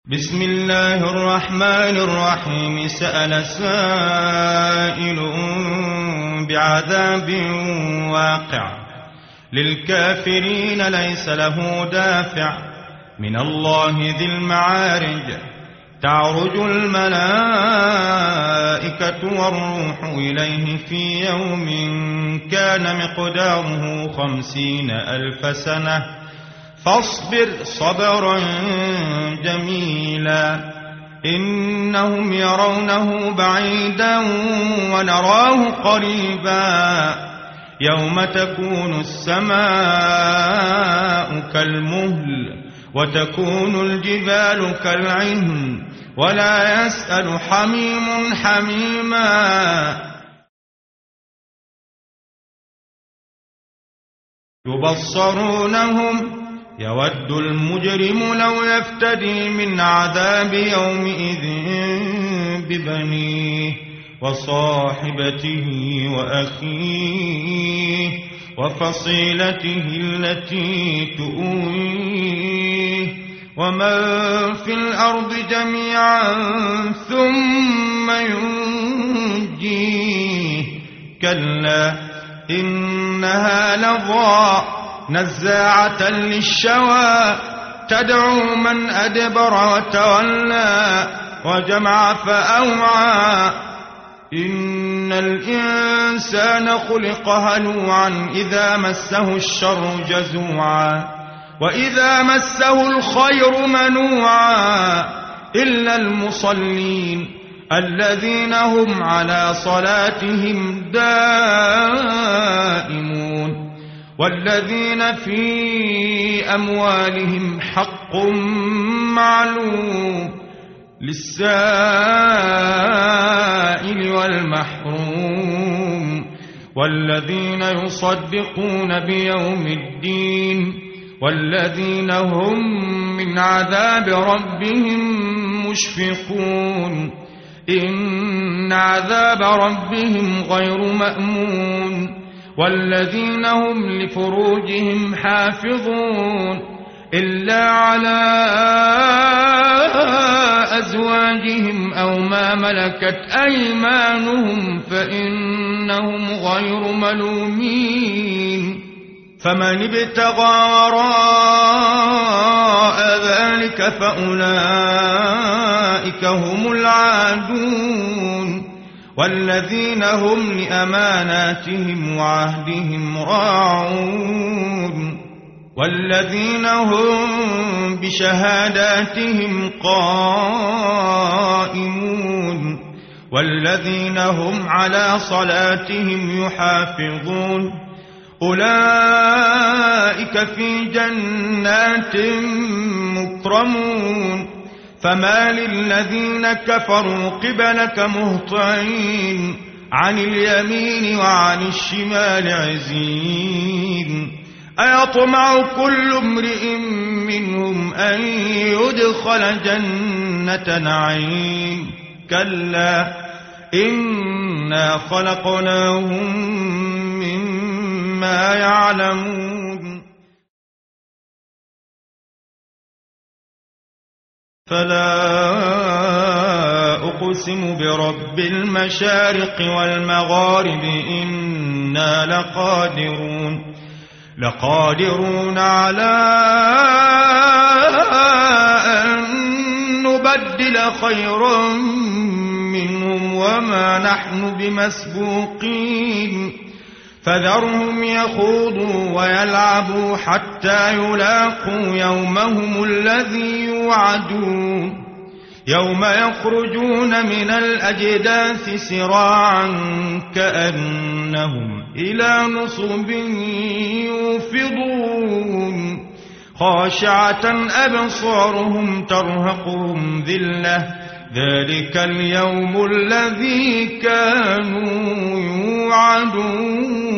بسم الله الرحمن الرحيم. سأل سائل بعذاب واقع للكافرين ليس له دافع من الله ذي المعارج. تعرج الملائكة والروح إليه في يوم كان مقداره 50,000 سنة فاصبر صبرا جميلا. إنهم يرونه بعيدا ونراه قريبا. يوم تكون السماء كالمهل وتكون الجبال كالعهن ولا يسأل حميم حميما. يبصرونهم يود المجرم لو يفتدي من عذاب يومئذ ببنيه وصاحبته وأخيه وفصيلته التي تؤويه ومن في الأرض جميعا ثم ينجيه. كلا إنها لظى نزاعة للشوى تدعو من أدبر وتولى وجمع فأوعى. إن الإنسان خلق هلوعا إذا مسه الشر جزوعا وإذا مسه الخير منوعا إلا المصلين الذين هم على صلاتهم دائمون والذين في أموالهم حق معلوم للسائل والمحروم والذين يصدقون بيوم الدين والذين هم من عذاب ربهم مشفقون. إن عذاب ربهم غير مأمون والذين هم لفروجهم حافظون إلا على أزواجهم أو ما ملكت أيمانهم فإنهم غير ملومين. فمن ابتغى وراء ذلك فأولئك هم العادون والذين هم لأماناتهم وعهدهم راعون والذين هم بشهاداتهم قائمون والذين هم على صلاتهم يحافظون. أولئك في جنات مكرمون. فما للذين كفروا قبلك مهطعين عن اليمين وعن الشمال عزين. أيطمع كل امرئ منهم أن يدخل جنة نعيم. كلا إنا خلقناهم مما يعلمون. فلا أقسم برب المشارق والمغارب إنا لقادرون على أن نبدل خيرا منهم وما نحن بمسبوقين. فذرهم يخوضوا ويلعبوا حتى يلاقوا يومهم الذي يوعدون. يوم يخرجون من الأجداث سراعا كأنهم إلى نصب يوفضون. خاشعة أبصارهم ترهقهم ذلة ذلك اليوم الذي كانوا يوعدون.